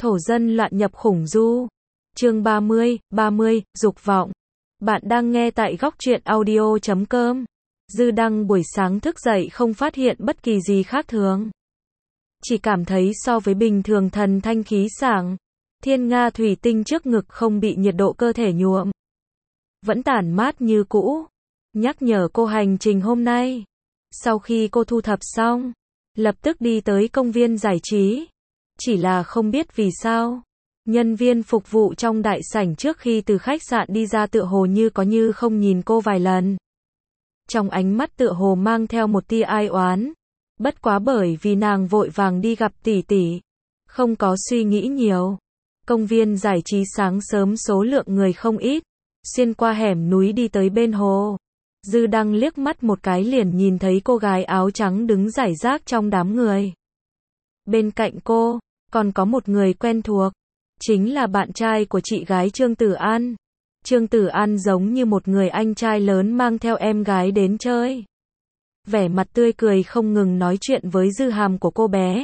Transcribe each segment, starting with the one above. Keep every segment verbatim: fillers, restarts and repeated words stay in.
Thổ dân loạn nhập khủng du. Chương ba mươi, ba mươi, dục vọng. Bạn đang nghe tại góc truyện audio chấm com. Dư Đăng buổi sáng thức dậy không phát hiện bất kỳ gì khác thường. Chỉ cảm thấy so với bình thường thần thanh khí sảng. Thiên nga thủy tinh trước ngực không bị nhiệt độ cơ thể nhuộm. Vẫn tản mát như cũ. Nhắc nhở cô hành trình hôm nay. Sau khi cô thu thập xong, lập tức đi tới công viên giải trí. Chỉ là không biết vì sao, nhân viên phục vụ trong đại sảnh trước khi từ khách sạn đi ra tựa hồ như có như không nhìn cô vài lần. Trong ánh mắt tựa hồ mang theo một tia ai oán. Bất quá bởi vì nàng vội vàng đi gặp tỷ tỷ, không có suy nghĩ nhiều. Công viên giải trí sáng sớm số lượng người không ít, xuyên qua hẻm núi đi tới bên hồ. Dư Đăng liếc mắt một cái liền nhìn thấy cô gái áo trắng đứng rải rác trong đám người. Bên cạnh cô, còn có một người quen thuộc, chính là bạn trai của chị gái Trương Tử An. Trương Tử An giống như một người anh trai lớn mang theo em gái đến chơi. Vẻ mặt tươi cười không ngừng nói chuyện với Dư Hàm của cô bé.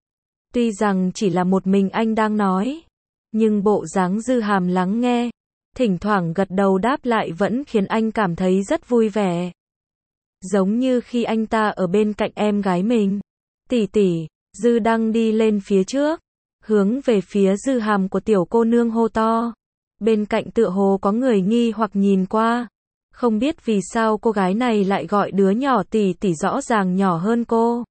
Tuy rằng chỉ là một mình anh đang nói, nhưng bộ dáng Dư Hàm lắng nghe, thỉnh thoảng gật đầu đáp lại vẫn khiến anh cảm thấy rất vui vẻ. Giống như khi anh ta ở bên cạnh em gái mình. Tỷ tỷ, Dư Đăng đi lên phía trước, hướng về phía Dư Hàm của tiểu cô nương hô to. Bên cạnh tựa hồ có người nghi hoặc nhìn qua. Không biết vì sao cô gái này lại gọi đứa nhỏ tỷ tỷ, rõ ràng nhỏ hơn cô.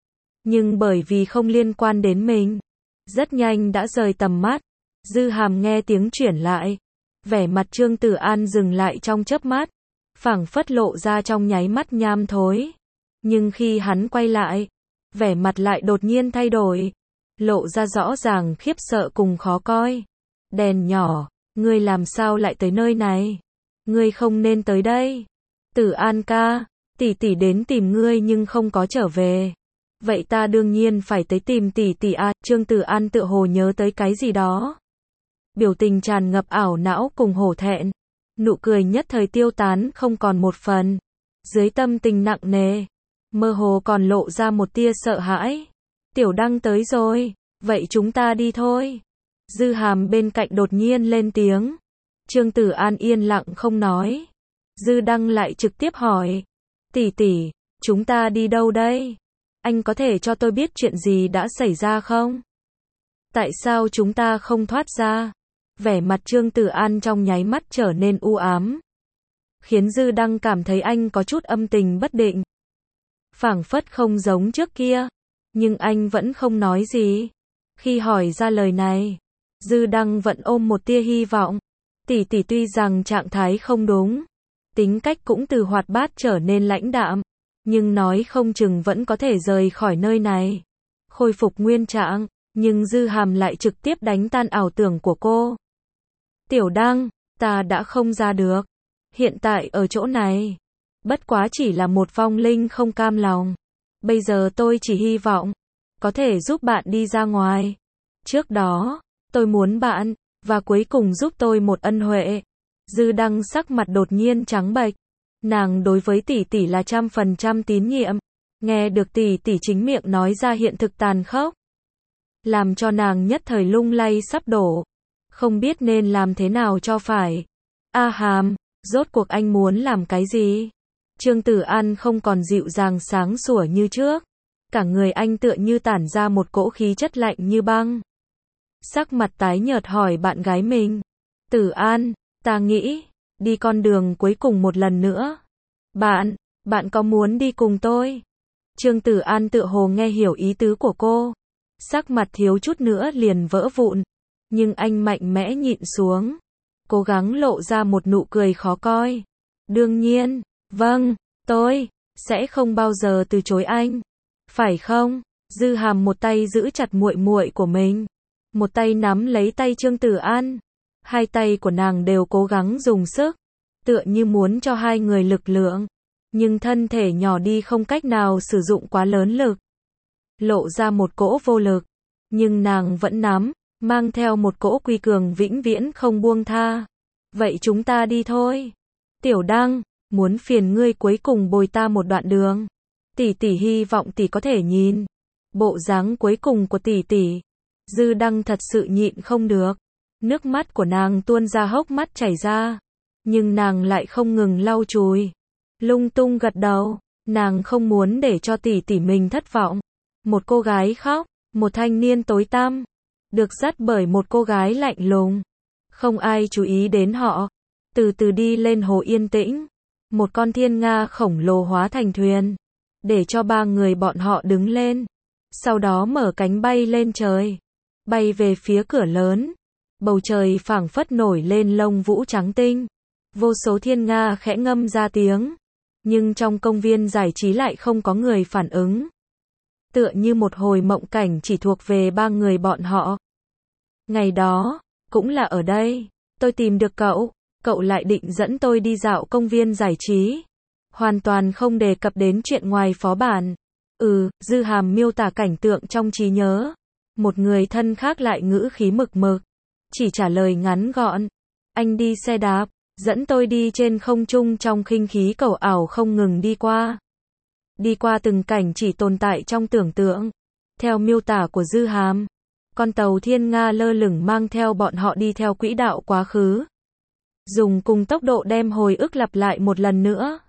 Nhưng bởi vì không liên quan đến mình, rất nhanh đã rời tầm mắt. Dư Hàm nghe tiếng chuyển lại. Vẻ mặt Trương Tử An dừng lại trong chớp mắt, phảng phất lộ ra trong nháy mắt nham thối. Nhưng khi hắn quay lại, vẻ mặt lại đột nhiên thay đổi, lộ ra rõ ràng khiếp sợ cùng khó coi. Đèn nhỏ, ngươi làm sao lại tới nơi này? Ngươi không nên tới đây. Tử An ca, tỷ tỷ đến tìm ngươi nhưng không có trở về. Vậy ta đương nhiên phải tới tìm tỷ tỷ à? Trương Tử An tựa hồ nhớ tới cái gì đó. Biểu tình tràn ngập ảo não cùng hổ thẹn. Nụ cười nhất thời tiêu tán không còn một phần. Dưới tâm tình nặng nề, mơ hồ còn lộ ra một tia sợ hãi. Tiểu Đăng tới rồi, vậy chúng ta đi thôi. Dư Hàm bên cạnh đột nhiên lên tiếng. Trương Tử An yên lặng không nói. Dư Đăng lại trực tiếp hỏi. Tỷ tỷ, chúng ta đi đâu đây? Anh có thể cho tôi biết chuyện gì đã xảy ra không? Tại sao chúng ta không thoát ra? Vẻ mặt Trương Tử An trong nháy mắt trở nên u ám, khiến Dư Đăng cảm thấy anh có chút âm tình bất định. Phảng phất không giống trước kia, nhưng anh vẫn không nói gì. Khi hỏi ra lời này, Dư Đăng vẫn ôm một tia hy vọng. Tỷ tỷ tuy rằng trạng thái không đúng, tính cách cũng từ hoạt bát trở nên lãnh đạm, nhưng nói không chừng vẫn có thể rời khỏi nơi này, khôi phục nguyên trạng. Nhưng Dư Hàm lại trực tiếp đánh tan ảo tưởng của cô. Tiểu Đăng, ta đã không ra được. Hiện tại ở chỗ này, bất quá chỉ là một vong linh không cam lòng. Bây giờ tôi chỉ hy vọng có thể giúp bạn đi ra ngoài. Trước đó, tôi muốn bạn, và cuối cùng giúp tôi một ân huệ. Dư Đăng sắc mặt đột nhiên trắng bệch. Nàng đối với tỷ tỷ là trăm phần trăm tín nhiệm. Nghe được tỷ tỷ chính miệng nói ra hiện thực tàn khốc, làm cho nàng nhất thời lung lay sắp đổ. Không biết nên làm thế nào cho phải. A Hàm, rốt cuộc anh muốn làm cái gì? Trương Tử An không còn dịu dàng sáng sủa như trước. Cả người anh tựa như tản ra một cỗ khí chất lạnh như băng. Sắc mặt tái nhợt hỏi bạn gái mình. Tử An, ta nghĩ, đi con đường cuối cùng một lần nữa. Bạn, bạn có muốn đi cùng tôi? Trương Tử An tựa hồ nghe hiểu ý tứ của cô. Sắc mặt thiếu chút nữa liền vỡ vụn. Nhưng anh mạnh mẽ nhịn xuống, cố gắng lộ ra một nụ cười khó coi. Đương nhiên, vâng, tôi sẽ không bao giờ từ chối anh. Phải không? Dư Hàm một tay giữ chặt muội muội của mình, một tay nắm lấy tay Trương Tử An. Hai tay của nàng đều cố gắng dùng sức, tựa như muốn cho hai người lực lượng, nhưng thân thể nhỏ đi không cách nào sử dụng quá lớn lực, lộ ra một cỗ vô lực, nhưng nàng vẫn nắm, mang theo một cỗ quy cường vĩnh viễn không buông tha. Vậy chúng ta đi thôi. Tiểu Đăng, muốn phiền ngươi cuối cùng bồi ta một đoạn đường. Tỷ tỷ hy vọng tỷ có thể nhìn bộ dáng cuối cùng của tỷ tỷ. Dư Đăng thật sự nhịn không được. Nước mắt của nàng tuôn ra hốc mắt chảy ra. Nhưng nàng lại không ngừng lau chùi. Lung tung gật đầu. Nàng không muốn để cho tỷ tỷ mình thất vọng. Một cô gái khóc. Một thanh niên tối tăm. Được dắt bởi một cô gái lạnh lùng. Không ai chú ý đến họ. Từ từ đi lên hồ yên tĩnh. Một con thiên nga khổng lồ hóa thành thuyền. Để cho ba người bọn họ đứng lên. Sau đó mở cánh bay lên trời. Bay về phía cửa lớn. Bầu trời phảng phất nổi lên lông vũ trắng tinh. Vô số thiên nga khẽ ngâm ra tiếng. Nhưng trong công viên giải trí lại không có người phản ứng. Tựa như một hồi mộng cảnh chỉ thuộc về ba người bọn họ. Ngày đó, cũng là ở đây, tôi tìm được cậu. Cậu lại định dẫn tôi đi dạo công viên giải trí. Hoàn toàn không đề cập đến chuyện ngoài phó bản. Ừ, Dư Hàm miêu tả cảnh tượng trong trí nhớ. Một người thân khác lại ngữ khí mực mực. Chỉ trả lời ngắn gọn. Anh đi xe đạp, dẫn tôi đi trên không trung trong khinh khí cầu ảo không ngừng đi qua. Đi qua từng cảnh chỉ tồn tại trong tưởng tượng. Theo miêu tả của Dư Hàm, con tàu thiên nga lơ lửng mang theo bọn họ đi theo quỹ đạo quá khứ. Dùng cùng tốc độ đem hồi ức lặp lại một lần nữa.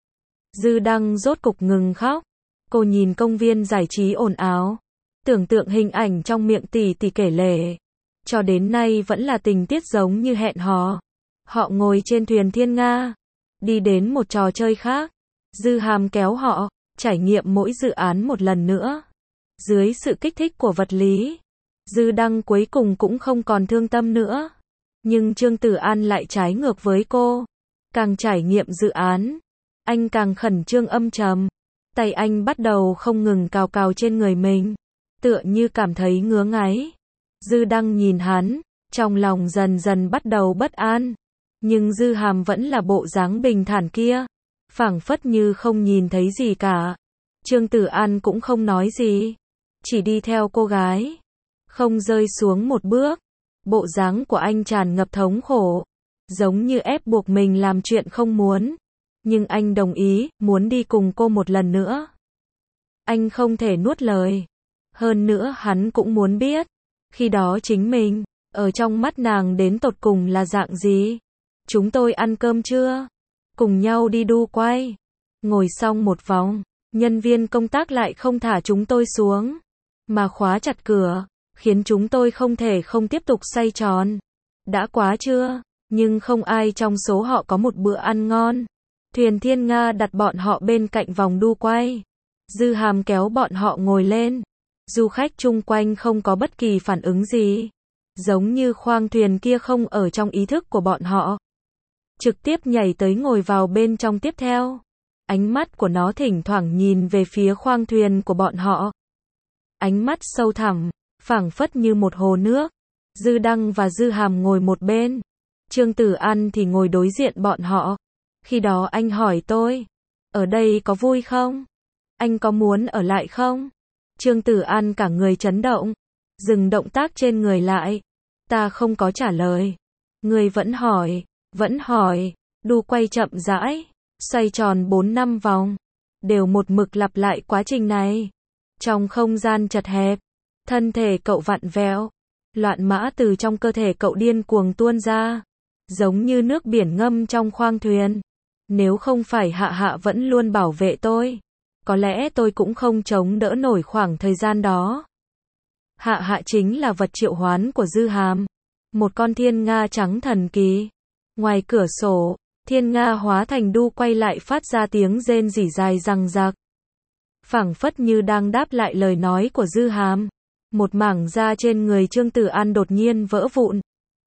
Dư Đăng rốt cục ngừng khóc. Cô nhìn công viên giải trí ồn ào. Tưởng tượng hình ảnh trong miệng tỷ tỷ kể lể. Cho đến nay vẫn là tình tiết giống như hẹn hò. Họ ngồi trên thuyền thiên nga. Đi đến một trò chơi khác. Dư Hàm kéo họ. Trải nghiệm mỗi dự án một lần nữa. Dưới sự kích thích của vật lý. Dư Đăng cuối cùng cũng không còn thương tâm nữa. Nhưng Trương Tử An lại trái ngược với cô. Càng trải nghiệm dự án, anh càng khẩn trương âm trầm. Tay anh bắt đầu không ngừng cào cào trên người mình. Tựa như cảm thấy ngứa ngáy. Dư Đăng nhìn hắn, trong lòng dần dần bắt đầu bất an. Nhưng Dư Hàm vẫn là bộ dáng bình thản kia. Phảng phất như không nhìn thấy gì cả. Trương Tử An cũng không nói gì. Chỉ đi theo cô gái. Không rơi xuống một bước. Bộ dáng của anh tràn ngập thống khổ. Giống như ép buộc mình làm chuyện không muốn. Nhưng anh đồng ý, muốn đi cùng cô một lần nữa. Anh không thể nuốt lời. Hơn nữa hắn cũng muốn biết. Khi đó chính mình, ở trong mắt nàng đến tột cùng là dạng gì. Chúng tôi ăn cơm chưa? Cùng nhau đi đu quay. Ngồi xong một vòng, nhân viên công tác lại không thả chúng tôi xuống. Mà khóa chặt cửa. Khiến chúng tôi không thể không tiếp tục xoay tròn. Đã quá chưa? Nhưng không ai trong số họ có một bữa ăn ngon. Thuyền thiên nga đặt bọn họ bên cạnh vòng đu quay. Dư Hàm kéo bọn họ ngồi lên. Du khách chung quanh không có bất kỳ phản ứng gì. Giống như khoang thuyền kia không ở trong ý thức của bọn họ. Trực tiếp nhảy tới ngồi vào bên trong tiếp theo. Ánh mắt của nó thỉnh thoảng nhìn về phía khoang thuyền của bọn họ. Ánh mắt sâu thẳm. Phảng phất như một hồ nước. Dư Đăng và Dư Hàm ngồi một bên. Trương Tử An thì ngồi đối diện bọn họ. Khi đó anh hỏi tôi. Ở đây có vui không? Anh có muốn ở lại không? Trương Tử An cả người chấn động. Dừng động tác trên người lại. Ta không có trả lời. Người vẫn hỏi. Vẫn hỏi. Đu quay chậm rãi. Xoay tròn bốn năm vòng. Đều một mực lặp lại quá trình này. Trong không gian chật hẹp. Thân thể cậu vặn vẹo. Loạn mã từ trong cơ thể cậu điên cuồng tuôn ra. Giống như nước biển ngâm trong khoang thuyền. Nếu không phải Hạ Hạ vẫn luôn bảo vệ tôi. Có lẽ tôi cũng không chống đỡ nổi khoảng thời gian đó. Hạ Hạ chính là vật triệu hoán của Dư Hàm. Một con thiên nga trắng thần kỳ. Ngoài cửa sổ, thiên nga hóa thành đu quay lại phát ra tiếng rên rỉ dài răng rạc. Phảng phất như đang đáp lại lời nói của Dư Hàm. Một mảng da trên người Trương Tử An đột nhiên vỡ vụn.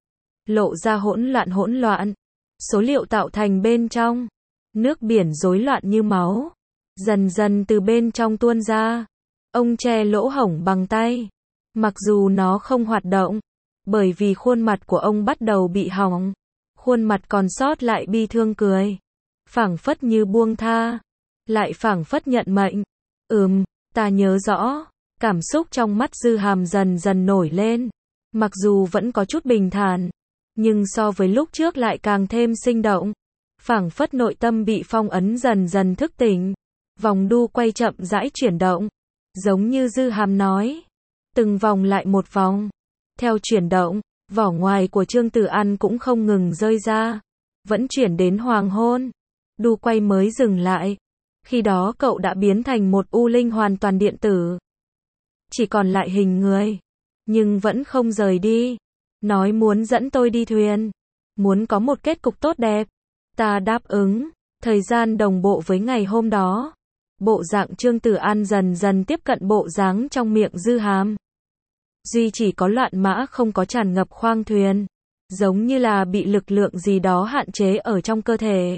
Lộ ra hỗn loạn hỗn loạn. Số liệu tạo thành bên trong. Nước biển rối loạn như máu. Dần dần từ bên trong tuôn ra. Ông che lỗ hổng bằng tay. Mặc dù nó không hoạt động. Bởi vì khuôn mặt của ông bắt đầu bị hỏng. Khuôn mặt còn sót lại bi thương cười. Phảng phất như buông tha. Lại phảng phất nhận mệnh. Ừm, ta nhớ rõ. Cảm xúc trong mắt Dư Hàm dần dần nổi lên. Mặc dù vẫn có chút bình thản. Nhưng so với lúc trước lại càng thêm sinh động. Phảng phất nội tâm bị phong ấn dần dần thức tỉnh. Vòng đu quay chậm rãi chuyển động. Giống như Dư Hàm nói. từng vòng lại một vòng. Theo chuyển động, vỏ ngoài của Trương Tử An cũng không ngừng rơi ra. Vẫn chuyển đến hoàng hôn. Đu quay mới dừng lại. Khi đó cậu đã biến thành một u linh hoàn toàn điện tử. Chỉ còn lại hình người. Nhưng vẫn không rời đi. Nói muốn dẫn tôi đi thuyền. Muốn có một kết cục tốt đẹp. Ta đáp ứng. Thời gian đồng bộ với ngày hôm đó. Bộ dạng Trương Tử An dần dần tiếp cận bộ dáng trong miệng Dư Hàm. Duy chỉ có loạn mã không có tràn ngập khoang thuyền. Giống như là bị lực lượng gì đó hạn chế ở trong cơ thể.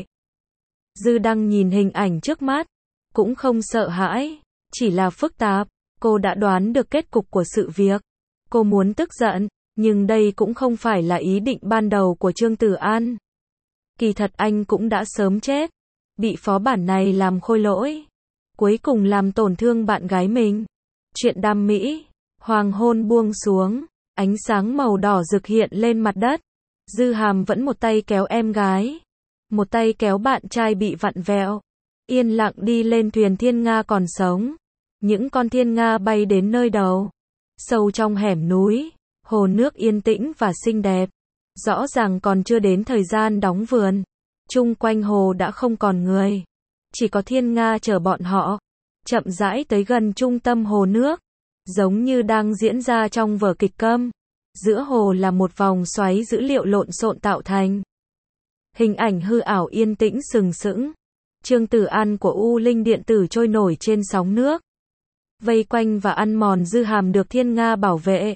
Dư Đăng nhìn hình ảnh trước mắt. Cũng không sợ hãi. Chỉ là phức tạp. Cô đã đoán được kết cục của sự việc. Cô muốn tức giận. Nhưng đây cũng không phải là ý định ban đầu của Trương Tử An. Kỳ thật anh cũng đã sớm chết. Bị phó bản này làm khôi lỗi. Cuối cùng làm tổn thương bạn gái mình. Chuyện đam mỹ. Hoàng hôn buông xuống. Ánh sáng màu đỏ rực hiện lên mặt đất. Dư Hàm vẫn một tay kéo em gái. Một tay kéo bạn trai bị vặn vẹo. Yên lặng đi lên thuyền thiên nga còn sống. Những con thiên nga bay đến nơi đầu. Sâu trong hẻm núi. Hồ nước yên tĩnh và xinh đẹp. Rõ ràng còn chưa đến thời gian đóng vườn. Chung quanh hồ đã không còn người. Chỉ có thiên nga chờ bọn họ. Chậm rãi tới gần trung tâm hồ nước. Giống như đang diễn ra trong vở kịch câm. Giữa hồ là một vòng xoáy dữ liệu lộn xộn tạo thành. Hình ảnh hư ảo yên tĩnh sừng sững. Trương Tử An của U Linh điện tử trôi nổi trên sóng nước. Vây quanh và ăn mòn Dư Hàm được thiên nga bảo vệ.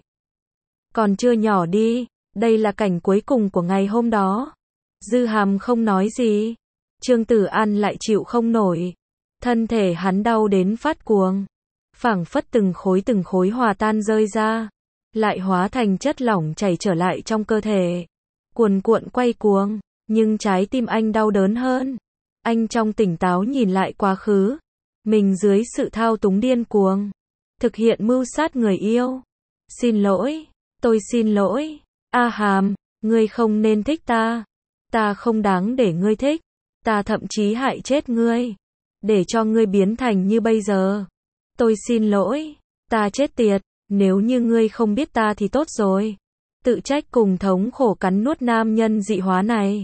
Còn chưa nhỏ đi, đây là cảnh cuối cùng của ngày hôm đó. Dư Hàm không nói gì. Trương Tử An lại chịu không nổi. Thân thể hắn đau đến phát cuồng. Phảng phất từng khối từng khối hòa tan rơi ra. Lại hóa thành chất lỏng chảy trở lại trong cơ thể. Cuồn cuộn quay cuồng. Nhưng trái tim anh đau đớn hơn. Anh trong tỉnh táo nhìn lại quá khứ. Mình dưới sự thao túng điên cuồng. Thực hiện mưu sát người yêu. Xin lỗi. Tôi xin lỗi. A Hàm, ngươi không nên thích ta. Ta không đáng để ngươi thích. Ta thậm chí hại chết ngươi. Để cho ngươi biến thành như bây giờ. Tôi xin lỗi. Ta chết tiệt. Nếu như ngươi không biết ta thì tốt rồi. Tự trách cùng thống khổ cắn nuốt nam nhân dị hóa này.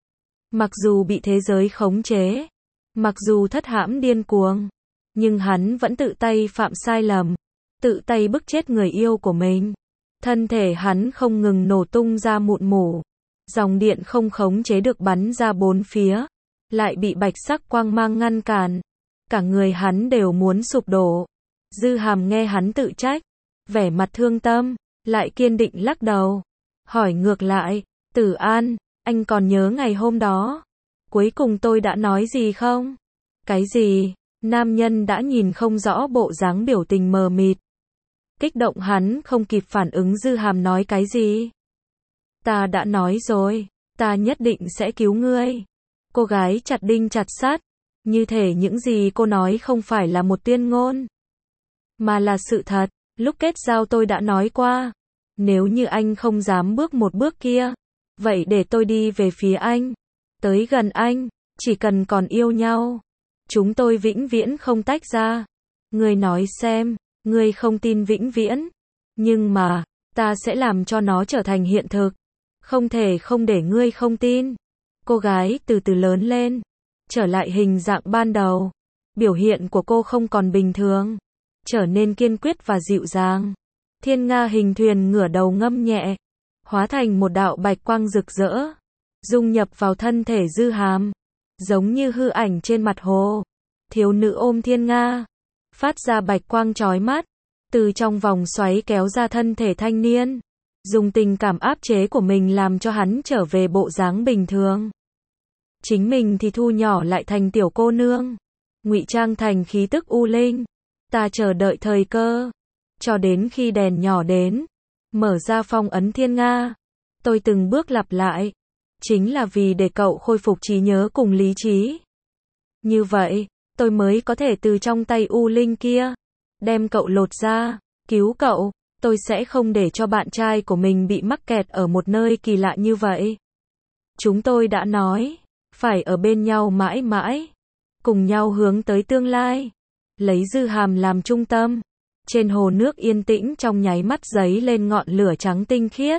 Mặc dù bị thế giới khống chế. Mặc dù thất hãm điên cuồng. Nhưng hắn vẫn tự tay phạm sai lầm. Tự tay bức chết người yêu của mình. Thân thể hắn không ngừng nổ tung ra mụn mủ. Dòng điện không khống chế được bắn ra bốn phía. Lại bị bạch sắc quang mang ngăn cản. Cả người hắn đều muốn sụp đổ. Dư Hàm nghe hắn tự trách. Vẻ mặt thương tâm. Lại kiên định lắc đầu. Hỏi ngược lại. Tử An, anh còn nhớ ngày hôm đó. Cuối cùng tôi đã nói gì không? Cái gì? Nam nhân đã nhìn không rõ bộ dáng biểu tình mờ mịt. Kích động hắn không kịp phản ứng Dư Hàm nói cái gì. Ta đã nói rồi. Ta nhất định sẽ cứu ngươi. Cô gái chặt đinh chặt sắt. Như thể những gì cô nói không phải là một tuyên ngôn. Mà là sự thật. Lúc kết giao tôi đã nói qua. Nếu như anh không dám bước một bước kia. Vậy để tôi đi về phía anh. Tới gần anh. Chỉ cần còn yêu nhau. Chúng tôi vĩnh viễn không tách ra. Ngươi nói xem. Ngươi không tin vĩnh viễn. Nhưng mà, ta sẽ làm cho nó trở thành hiện thực. Không thể không để ngươi không tin. Cô gái từ từ lớn lên. Trở lại hình dạng ban đầu. Biểu hiện của cô không còn bình thường. Trở nên kiên quyết và dịu dàng. Thiên nga hình thuyền ngửa đầu ngâm nhẹ. Hóa thành một đạo bạch quang rực rỡ. Dung nhập vào thân thể Dư Hàm. Giống như hư ảnh trên mặt hồ. Thiếu nữ ôm thiên nga. Phát ra bạch quang chói mắt. Từ trong vòng xoáy kéo ra thân thể thanh niên. Dùng tình cảm áp chế của mình làm cho hắn trở về bộ dáng bình thường. Chính mình thì thu nhỏ lại thành tiểu cô nương. Ngụy trang thành khí tức u linh. Ta chờ đợi thời cơ. Cho đến khi đèn nhỏ đến. Mở ra phong ấn thiên nga. Tôi từng bước lặp lại. Chính là vì để cậu khôi phục trí nhớ cùng lý trí. Như vậy, tôi mới có thể từ trong tay u linh kia. Đem cậu lột ra. Cứu cậu. Tôi sẽ không để cho bạn trai của mình bị mắc kẹt ở một nơi kỳ lạ như vậy. Chúng tôi đã nói. Phải ở bên nhau mãi mãi. Cùng nhau hướng tới tương lai. Lấy Dư Hàm làm trung tâm. Trên hồ nước yên tĩnh trong nháy mắt giấy lên ngọn lửa trắng tinh khiết.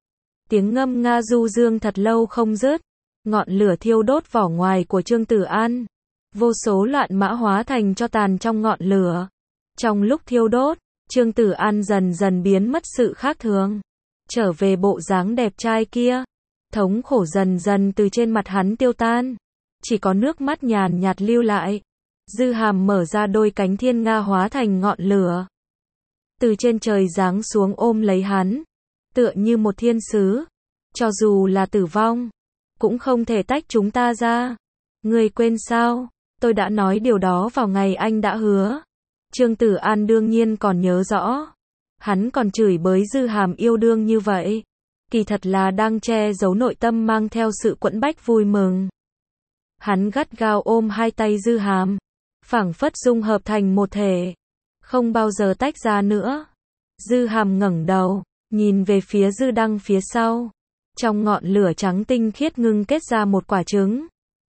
Tiếng ngâm nga du dương thật lâu không dứt. Ngọn lửa thiêu đốt vỏ ngoài của Trương Tử An. Vô số loạn mã hóa thành tro tàn trong ngọn lửa. Trong lúc thiêu đốt, Trương Tử An dần dần biến mất sự khác thường. Trở về bộ dáng đẹp trai kia. Thống khổ dần dần từ trên mặt hắn tiêu tan. Chỉ có nước mắt nhàn nhạt lưu lại. Dư Hàm mở ra đôi cánh thiên nga hóa thành ngọn lửa. Từ trên trời giáng xuống ôm lấy hắn. Tựa như một thiên sứ. Cho dù là tử vong, cũng không thể tách chúng ta ra. Ngươi quên sao? Tôi đã nói điều đó vào ngày anh đã hứa. Trương Tử An đương nhiên còn nhớ rõ. Hắn còn chửi bới Dư Hàm yêu đương như vậy. Kỳ thật là đang che giấu nội tâm mang theo sự quẫn bách vui mừng. Hắn gắt gao ôm hai tay Dư Hàm. Phảng phất dung hợp thành một thể. Không bao giờ tách ra nữa. Dư Hàm ngẩng đầu, nhìn về phía Dư Đăng phía sau. Trong ngọn lửa trắng tinh khiết ngưng kết ra một quả trứng.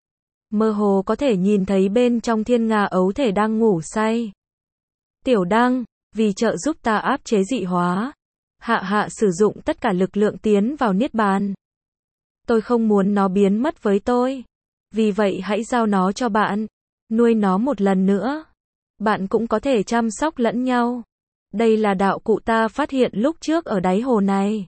Mơ hồ có thể nhìn thấy bên trong thiên nga ấu thể đang ngủ say. Tiểu Đăng, vì trợ giúp ta áp chế dị hóa, hạ hạ sử dụng tất cả lực lượng tiến vào niết bàn. Tôi không muốn nó biến mất với tôi. Vì vậy hãy giao nó cho bạn. Nuôi nó một lần nữa. Bạn cũng có thể chăm sóc lẫn nhau. Đây là đạo cụ ta phát hiện lúc trước ở đáy hồ này.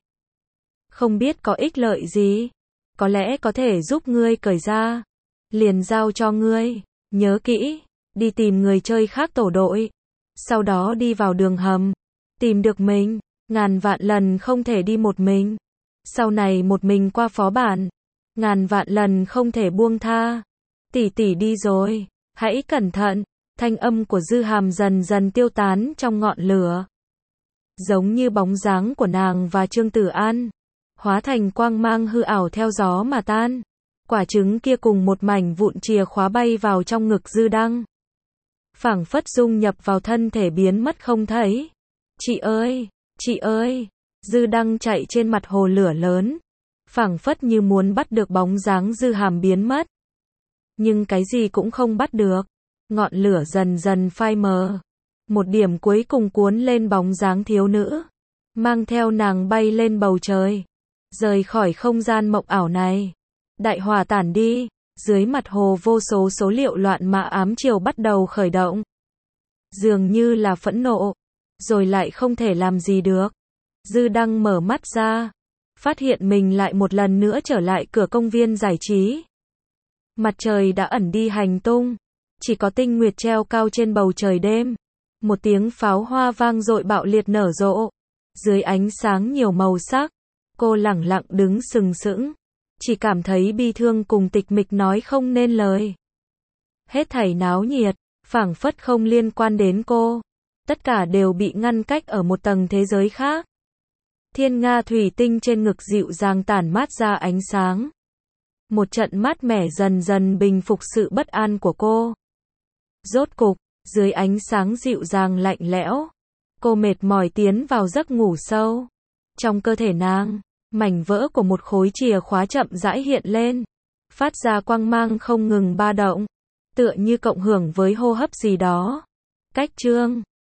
Không biết có ích lợi gì. Có lẽ có thể giúp ngươi cởi ra. Liền giao cho ngươi. Nhớ kỹ. Đi tìm người chơi khác tổ đội. Sau đó đi vào đường hầm. Tìm được mình. Ngàn vạn lần không thể đi một mình. Sau này một mình qua phó bản. Ngàn vạn lần không thể buông tha. Tỷ tỷ đi rồi. Hãy cẩn thận. Thanh âm của Dư Hàm dần dần tiêu tán trong ngọn lửa. Giống như bóng dáng của nàng và Trương Tử An. Hóa thành quang mang hư ảo theo gió mà tan. Quả trứng kia cùng một mảnh vụn chìa khóa bay vào trong ngực Dư Đăng. Phảng phất dung nhập vào thân thể biến mất không thấy. Chị ơi, chị ơi. Dư Đăng chạy trên mặt hồ lửa lớn. Phảng phất như muốn bắt được bóng dáng Dư Hàm biến mất. Nhưng cái gì cũng không bắt được. Ngọn lửa dần dần phai mờ. Một điểm cuối cùng cuốn lên bóng dáng thiếu nữ. Mang theo nàng bay lên bầu trời. Rời khỏi không gian mộng ảo này. Đại hỏa tản đi. Dưới mặt hồ vô số số liệu loạn mã ám chiều bắt đầu khởi động. Dường như là phẫn nộ. Rồi lại không thể làm gì được. Dư Đăng mở mắt ra. Phát hiện mình lại một lần nữa trở lại cửa công viên giải trí. Mặt trời đã ẩn đi hành tung. Chỉ có tinh nguyệt treo cao trên bầu trời đêm. Một tiếng pháo hoa vang dội bạo liệt nở rộ. Dưới ánh sáng nhiều màu sắc. Cô lẳng lặng đứng sừng sững. Chỉ cảm thấy bi thương cùng tịch mịch nói không nên lời. Hết thảy náo nhiệt, phảng phất không liên quan đến cô. Tất cả đều bị ngăn cách ở một tầng thế giới khác. Thiên nga thủy tinh trên ngực dịu dàng tản mát ra ánh sáng. Một trận mát mẻ dần dần bình phục sự bất an của cô. Rốt cục, dưới ánh sáng dịu dàng lạnh lẽo, cô mệt mỏi tiến vào giấc ngủ sâu. Trong cơ thể nàng, mảnh vỡ của một khối chìa khóa chậm rãi hiện lên, phát ra quang mang không ngừng ba động, tựa như cộng hưởng với hô hấp gì đó. Cách chương